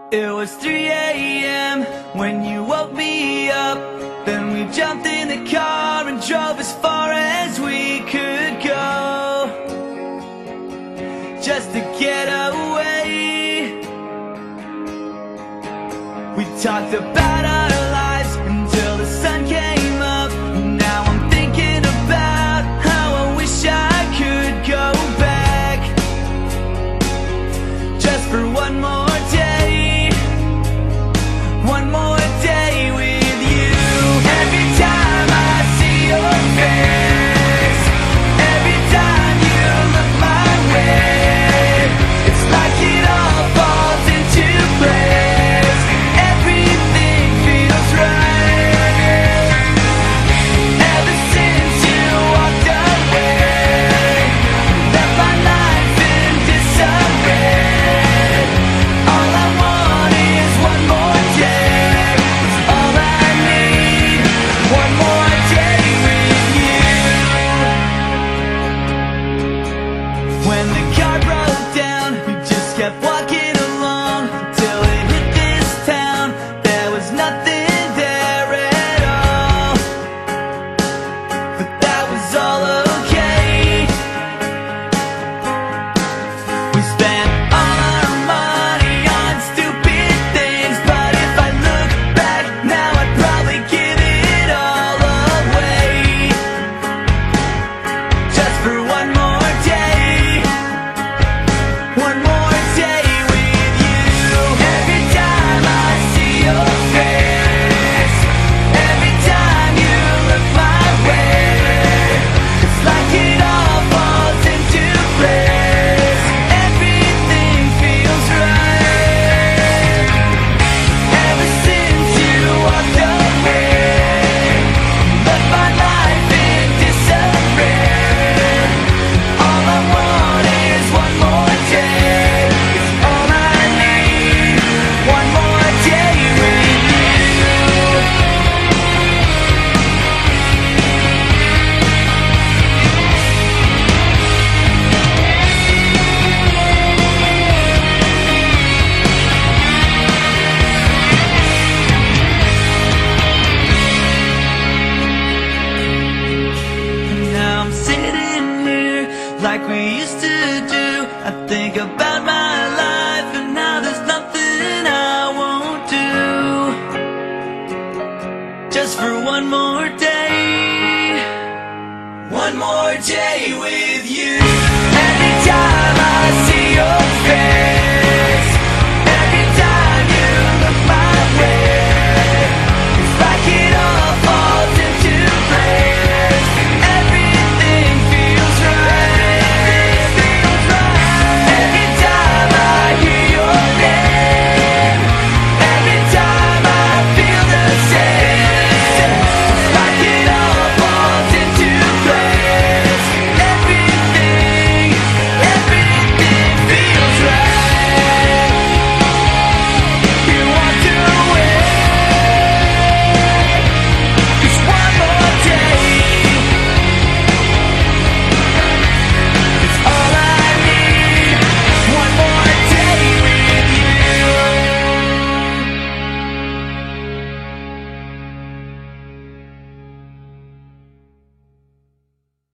It was 3 a.m. when you woke me up. Then we jumped in the car and drove as far as we could go, just to get away. We talked about our lives until the sun came up. Now I'm thinking about how I wish I could go back, just for one more day. One more day with you. Every time I see your face, every time you look my way, it's like it all falls into place. Everything feels right. Ever since you walked away, left my life in disarray. All I want is one more day. It's all I need. One more day with you. When the car broke down, we just kept walking along till it hit this town. There was nothing there at all, but that was all okay. We spent all our money on stupid things, but if I look back now, I'd probably give it all away, just for one more day. One more day with you. Every time I see your face, every time you look my way, it's like it all falls into place. Everything feels right. Ever since you walked away, left my life in disarray. All I want is one more day. It's all I need. One more day with you. And now I'm sitting here like we used to do. I think about my life and now there's nothing I won't do, just for one more day. One more day with you.